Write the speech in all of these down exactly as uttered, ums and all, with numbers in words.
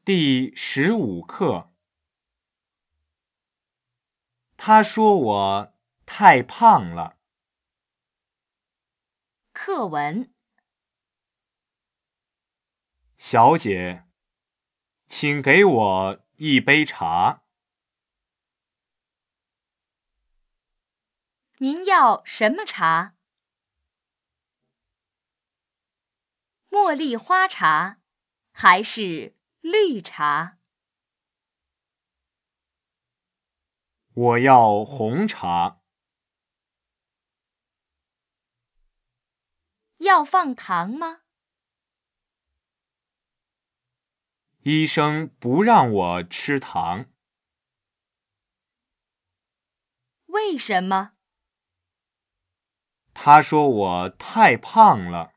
第十五课。他说我太胖了。 课文。 小姐，请给我一杯茶。 您要什么茶？茉莉花茶还是绿茶？ 我要红茶。 要放糖吗？ 医生不让我吃糖。 为什么？ 他说我太胖了。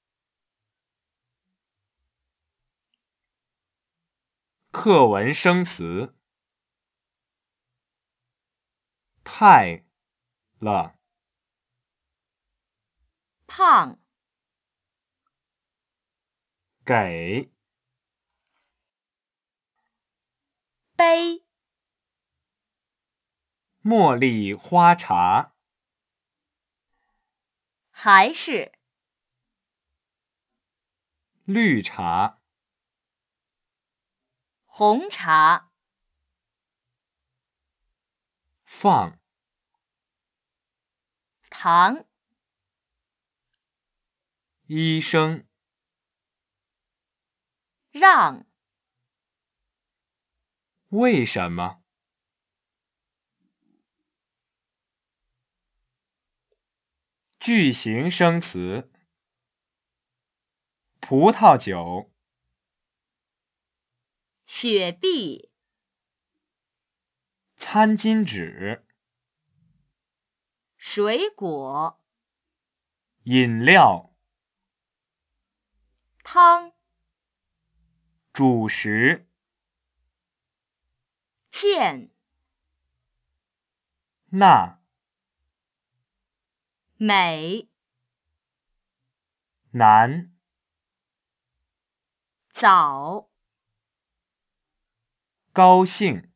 课文生词：太了， 胖， 给， 杯， 茉莉花茶， 还是绿茶， 红茶， 放， 糖， 医生， 让， 为什么？句型生词：葡萄酒， 雪碧， 餐巾纸， 水果， 饮料， 汤， 主食， 片， 钠， 美， 难， 早。 高兴。